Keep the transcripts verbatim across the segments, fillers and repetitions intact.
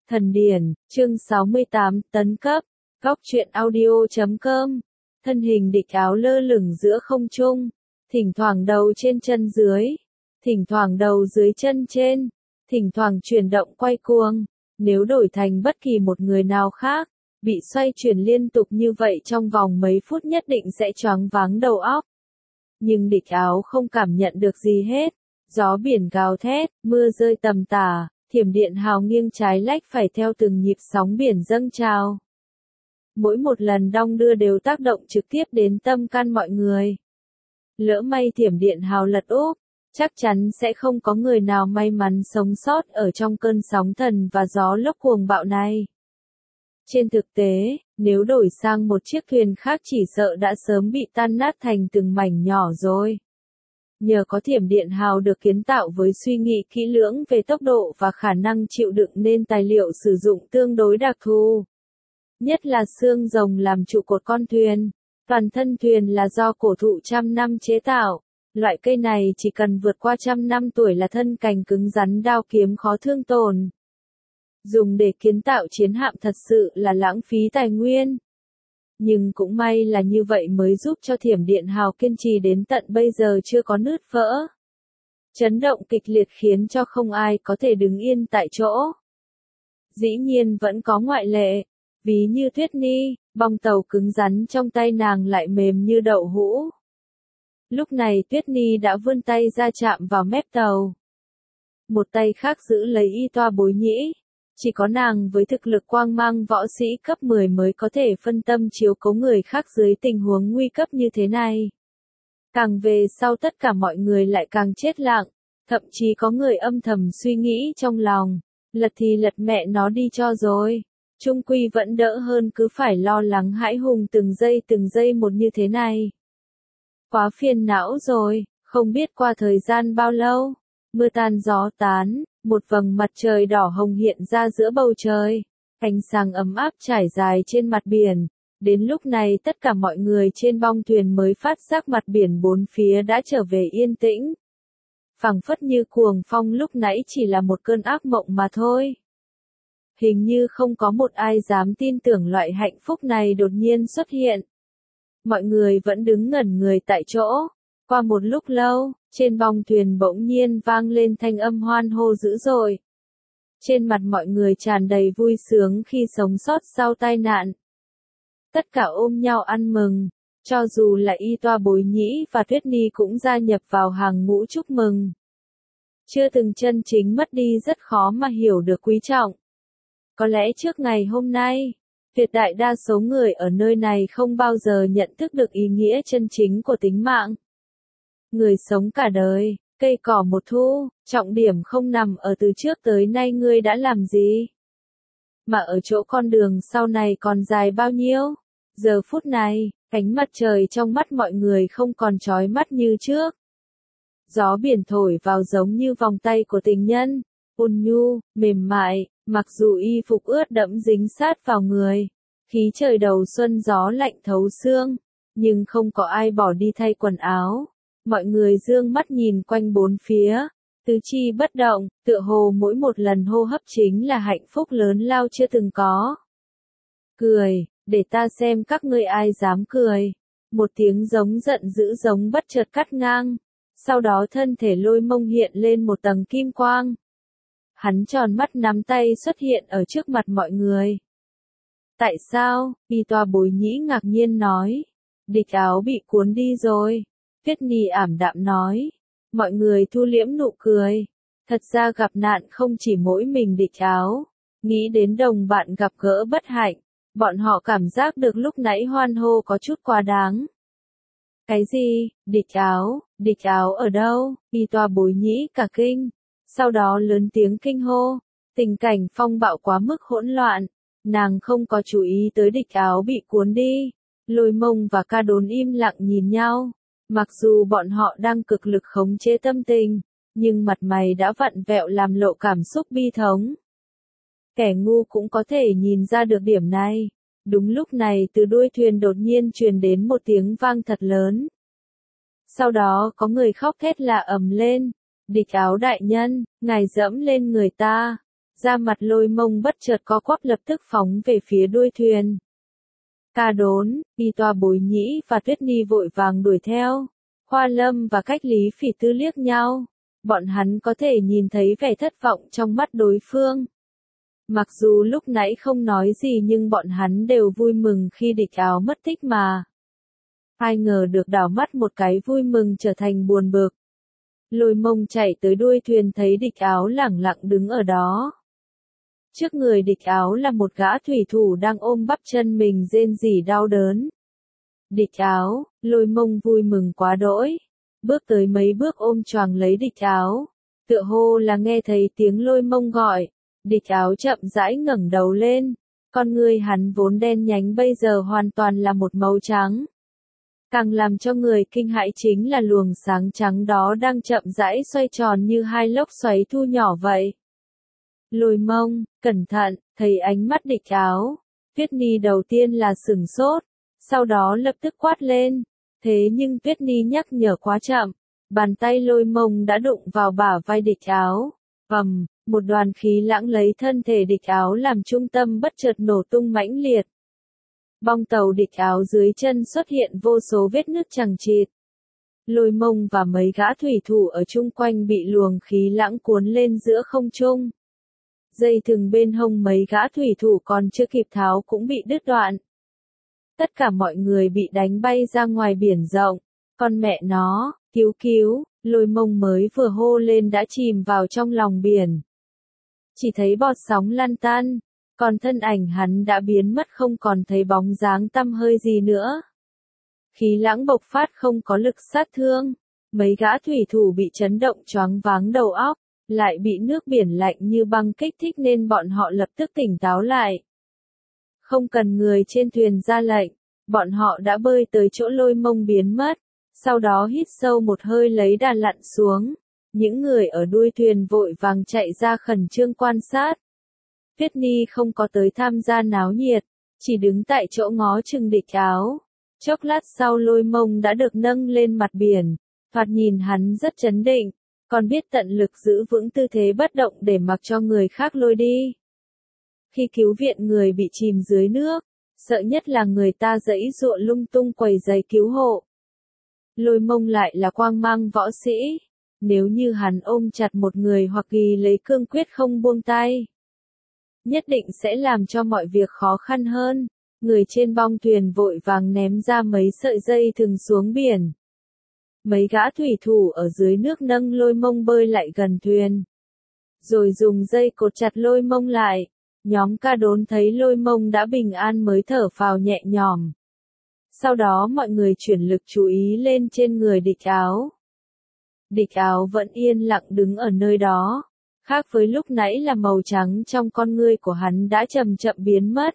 Thần điển, chương sáu mươi tám, tấn cấp, góc truyện audio chấm com. Thân hình địch áo lơ lửng giữa không trung, thỉnh thoảng đầu trên chân dưới, thỉnh thoảng đầu dưới chân trên, thỉnh thoảng chuyển động quay cuồng. Nếu đổi thành bất kỳ một người nào khác, bị xoay chuyển liên tục như vậy trong vòng mấy phút nhất định sẽ choáng váng đầu óc. Nhưng địch áo không cảm nhận được gì hết. Gió biển gào thét, mưa rơi tầm tả, thiểm điện hào nghiêng trái lách phải theo từng nhịp sóng biển dâng trào. Mỗi một lần đong đưa đều tác động trực tiếp đến tâm can mọi người. Lỡ may thiểm điện hào lật úp, chắc chắn sẽ không có người nào may mắn sống sót ở trong cơn sóng thần và gió lốc cuồng bạo này. Trên thực tế, nếu đổi sang một chiếc thuyền khác chỉ sợ đã sớm bị tan nát thành từng mảnh nhỏ rồi. Nhờ có thiểm điện hào được kiến tạo với suy nghĩ kỹ lưỡng về tốc độ và khả năng chịu đựng nên tài liệu sử dụng tương đối đặc thù. Nhất là xương rồng làm trụ cột con thuyền. Toàn thân thuyền là do cổ thụ trăm năm chế tạo. Loại cây này chỉ cần vượt qua trăm năm tuổi là thân cành cứng rắn đao kiếm khó thương tổn. Dùng để kiến tạo chiến hạm thật sự là lãng phí tài nguyên. Nhưng cũng may là như vậy mới giúp cho thiểm điện hào kiên trì đến tận bây giờ chưa có nứt vỡ. Chấn động kịch liệt khiến cho không ai có thể đứng yên tại chỗ. Dĩ nhiên vẫn có ngoại lệ, ví như Tuyết Ni, bong tàu cứng rắn trong tay nàng lại mềm như đậu hũ. Lúc này Tuyết Ni đã vươn tay ra chạm vào mép tàu. Một tay khác giữ lấy y toa bối nhĩ. Chỉ có nàng với thực lực quang mang võ sĩ cấp mười mới có thể phân tâm chiếu cố người khác dưới tình huống nguy cấp như thế này. Càng về sau tất cả mọi người lại càng chết lặng, thậm chí có người âm thầm suy nghĩ trong lòng, lật thì lật mẹ nó đi cho rồi, chung quy vẫn đỡ hơn cứ phải lo lắng hãi hùng từng giây từng giây một như thế này. Quá phiền não rồi, không biết qua thời gian bao lâu, mưa tan gió tán. Một vầng mặt trời đỏ hồng hiện ra giữa bầu trời, ánh sáng ấm áp trải dài trên mặt biển. Đến lúc này tất cả mọi người trên bong thuyền mới phát giác mặt biển bốn phía đã trở về yên tĩnh. Phảng phất như cuồng phong lúc nãy chỉ là một cơn ác mộng mà thôi. Hình như không có một ai dám tin tưởng loại hạnh phúc này đột nhiên xuất hiện. Mọi người vẫn đứng ngẩn người tại chỗ. Qua một lúc lâu, trên bong thuyền bỗng nhiên vang lên thanh âm hoan hô dữ dội. Trên mặt mọi người tràn đầy vui sướng khi sống sót sau tai nạn. Tất cả ôm nhau ăn mừng, cho dù là y toa bối nhĩ và Tuyết Ni cũng gia nhập vào hàng ngũ chúc mừng. Chưa từng chân chính mất đi rất khó mà hiểu được quý trọng. Có lẽ trước ngày hôm nay, tuyệt đại đa số người ở nơi này không bao giờ nhận thức được ý nghĩa chân chính của tính mạng. Người sống cả đời, cây cỏ một thu, trọng điểm không nằm ở từ trước tới nay ngươi đã làm gì, mà ở chỗ con đường sau này còn dài bao nhiêu. Giờ phút này, ánh mặt trời trong mắt mọi người không còn chói mắt như trước. Gió biển thổi vào giống như vòng tay của tình nhân, ôn nhu, mềm mại, mặc dù y phục ướt đẫm dính sát vào người, khí trời đầu xuân gió lạnh thấu xương, nhưng không có ai bỏ đi thay quần áo. Mọi người dương mắt nhìn quanh bốn phía, tứ chi bất động, tựa hồ mỗi một lần hô hấp chính là hạnh phúc lớn lao chưa từng có. Cười, để ta xem các ngươi ai dám cười. Một tiếng giống giận dữ giống bất chợt cắt ngang, sau đó thân thể Lôi Mông hiện lên một tầng kim quang. Hắn tròn mắt nắm tay xuất hiện ở trước mặt mọi người. Tại sao? Y toa bối nhĩ ngạc nhiên nói. Địch áo bị cuốn đi rồi. Tuyết Ni ảm đạm nói. Mọi người thu liễm nụ cười. Thật ra gặp nạn không chỉ mỗi mình địch áo. Nghĩ đến đồng bạn gặp gỡ bất hạnh, bọn họ cảm giác được lúc nãy hoan hô có chút quá đáng. Cái gì? Địch áo? Địch áo ở đâu? Y toa bối nhĩ cả kinh. Sau đó lớn tiếng kinh hô. Tình cảnh phong bạo quá mức hỗn loạn. Nàng không có chú ý tới địch áo bị cuốn đi. Lôi Mông và Ca Đốn im lặng nhìn nhau. Mặc dù bọn họ đang cực lực khống chế tâm tình, nhưng mặt mày đã vặn vẹo làm lộ cảm xúc bi thống. Kẻ ngu cũng có thể nhìn ra được điểm này. Đúng lúc này từ đuôi thuyền đột nhiên truyền đến một tiếng vang thật lớn. Sau đó có người khóc thét la ầm lên. Địch áo đại nhân, ngài dẫm lên người ta. Da mặt Lôi Mông bất chợt co quắp lập tức phóng về phía đuôi thuyền. Ca Đốn, Y Toa Bối Nhĩ và Tuyết Ni vội vàng đuổi theo. Hoa Lâm và Cách Lý Phỉ Tư liếc nhau. Bọn hắn có thể nhìn thấy vẻ thất vọng trong mắt đối phương. Mặc dù lúc nãy không nói gì nhưng bọn hắn đều vui mừng khi địch áo mất tích mà. Ai ngờ được đảo mắt một cái vui mừng trở thành buồn bực. Lôi Mông chạy tới đuôi thuyền thấy địch áo lẳng lặng đứng ở đó. Trước người địch áo là một gã thủy thủ đang ôm bắp chân mình rên rỉ đau đớn. Địch áo, Lôi Mông vui mừng quá đỗi. Bước tới mấy bước ôm choàng lấy địch áo. Tựa hồ là nghe thấy tiếng Lôi Mông gọi. Địch áo chậm rãi ngẩng đầu lên. Con người hắn vốn đen nhánh bây giờ hoàn toàn là một màu trắng. Càng làm cho người kinh hãi chính là luồng sáng trắng đó đang chậm rãi xoay tròn như hai lốc xoáy thu nhỏ vậy. Lôi Mông, cẩn thận, thấy ánh mắt địch áo. Tuyết Ni đầu tiên là sửng sốt, sau đó lập tức quát lên. Thế nhưng Tuyết Ni nhắc nhở quá chậm. Bàn tay Lôi Mông đã đụng vào bả vai địch áo. Ầm, một đoàn khí lãng lấy thân thể địch áo làm trung tâm bất chợt nổ tung mãnh liệt. Bong tàu địch áo dưới chân xuất hiện vô số vết nứt chằng chịt. Lôi Mông và mấy gã thủy thủ ở chung quanh bị luồng khí lãng cuốn lên giữa không trung. Dây thừng bên hông mấy gã thủy thủ còn chưa kịp tháo cũng bị đứt đoạn. Tất cả mọi người bị đánh bay ra ngoài biển rộng. Con mẹ nó, cứu cứu, Lôi Mông mới vừa hô lên đã chìm vào trong lòng biển. Chỉ thấy bọt sóng lăn tăn, còn thân ảnh hắn đã biến mất không còn thấy bóng dáng tăm hơi gì nữa. Khí lãng bộc phát không có lực sát thương, mấy gã thủy thủ bị chấn động choáng váng đầu óc, lại bị nước biển lạnh như băng kích thích nên bọn họ lập tức tỉnh táo lại. Không cần người trên thuyền ra lệnh, bọn họ đã bơi tới chỗ Lôi Mông biến mất, sau đó hít sâu một hơi lấy đà lặn xuống. Những người ở đuôi thuyền vội vàng chạy ra khẩn trương quan sát. Tuyết Ni không có tới tham gia náo nhiệt, chỉ đứng tại chỗ ngó chừng địch áo. Chốc lát sau Lôi Mông đã được nâng lên mặt biển, thoạt nhìn hắn rất chấn định, còn biết tận lực giữ vững tư thế bất động để mặc cho người khác lôi đi. Khi cứu viện người bị chìm dưới nước, sợ nhất là người ta giãy giụa lung tung quầy giày cứu hộ. Lôi Mông lại là quang mang võ sĩ, nếu như hắn ôm chặt một người hoặc ghi lấy cương quyết không buông tay, nhất định sẽ làm cho mọi việc khó khăn hơn. Người trên bong thuyền vội vàng ném ra mấy sợi dây thừng xuống biển. Mấy gã thủy thủ ở dưới nước nâng Lôi Mông bơi lại gần thuyền, rồi dùng dây cột chặt Lôi Mông lại. Nhóm Ca Đốn thấy Lôi Mông đã bình an mới thở phào nhẹ nhõm. Sau đó mọi người chuyển lực chú ý lên trên người địch áo. Địch áo vẫn yên lặng đứng ở nơi đó, khác với lúc nãy là màu trắng trong con ngươi của hắn đã chậm chậm biến mất,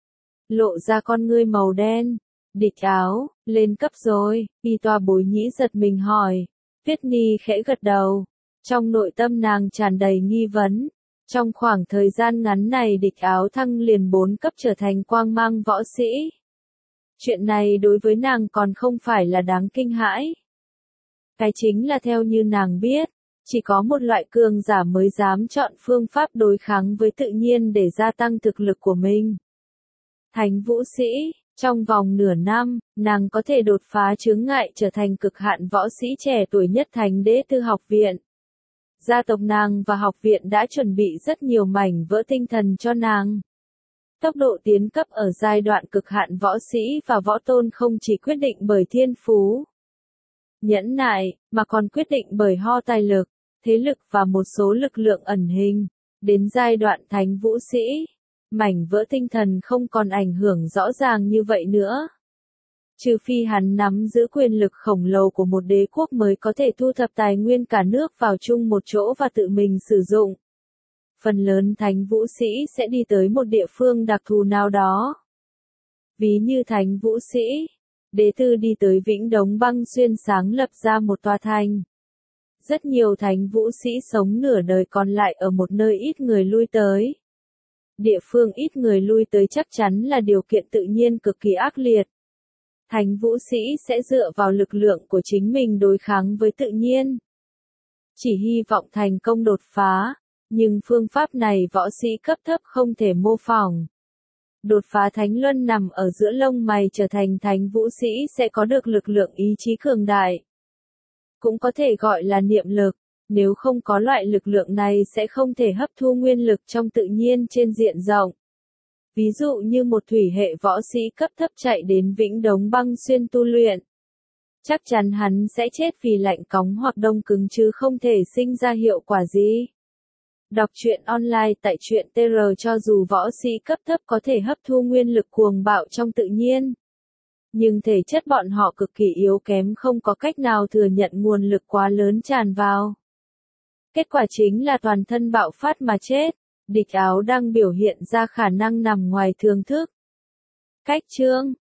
lộ ra con ngươi màu đen. Địch áo, lên cấp rồi, Y Toa Bối Nhĩ giật mình hỏi. Tuyết Ni khẽ gật đầu, trong nội tâm nàng tràn đầy nghi vấn. Trong khoảng thời gian ngắn này địch áo thăng liền bốn cấp trở thành quang mang võ sĩ. Chuyện này đối với nàng còn không phải là đáng kinh hãi. Cái chính là theo như nàng biết, chỉ có một loại cường giả mới dám chọn phương pháp đối kháng với tự nhiên để gia tăng thực lực của mình. Thánh vũ sĩ, trong vòng nửa năm, nàng có thể đột phá chướng ngại trở thành cực hạn võ sĩ trẻ tuổi nhất Thánh Đế Tư học viện. Gia tộc nàng và học viện đã chuẩn bị rất nhiều mảnh vỡ tinh thần cho nàng. Tốc độ tiến cấp ở giai đoạn cực hạn võ sĩ và võ tôn không chỉ quyết định bởi thiên phú, nhẫn nại, mà còn quyết định bởi ho tài lực, thế lực và một số lực lượng ẩn hình. Đến giai đoạn thánh vũ sĩ, mảnh vỡ tinh thần không còn ảnh hưởng rõ ràng như vậy nữa. Trừ phi hắn nắm giữ quyền lực khổng lồ của một đế quốc mới có thể thu thập tài nguyên cả nước vào chung một chỗ và tự mình sử dụng. Phần lớn thánh vũ sĩ sẽ đi tới một địa phương đặc thù nào đó. Ví như thánh vũ sĩ, Đế Tư đi tới Vĩnh Đống Băng Xuyên sáng lập ra một tòa thành. Rất nhiều thánh vũ sĩ sống nửa đời còn lại ở một nơi ít người lui tới. Địa phương ít người lui tới chắc chắn là điều kiện tự nhiên cực kỳ ác liệt. Thánh vũ sĩ sẽ dựa vào lực lượng của chính mình đối kháng với tự nhiên. Chỉ hy vọng thành công đột phá, Nhưng phương pháp này võ sĩ cấp thấp không thể mô phỏng. Đột phá thánh luân nằm ở giữa lông mày, trở thành thánh vũ sĩ sẽ có được lực lượng ý chí cường đại. Cũng có thể gọi là niệm lực, nếu không có loại lực lượng này sẽ không thể hấp thu nguyên lực trong tự nhiên trên diện rộng. Ví dụ như một thủy hệ võ sĩ cấp thấp chạy đến Vĩnh Đống Băng Xuyên tu luyện. Chắc chắn hắn sẽ chết vì lạnh cóng hoặc đông cứng chứ không thể sinh ra hiệu quả gì. Đọc truyện online tại truyện tê rờ. Cho dù võ sĩ cấp thấp có thể hấp thu nguyên lực cuồng bạo trong tự nhiên, nhưng thể chất bọn họ cực kỳ yếu kém, không có cách nào thừa nhận nguồn lực quá lớn tràn vào. Kết quả chính là toàn thân bạo phát mà chết. Địch Áo đang biểu hiện ra khả năng nằm ngoài thường thức. Cách chương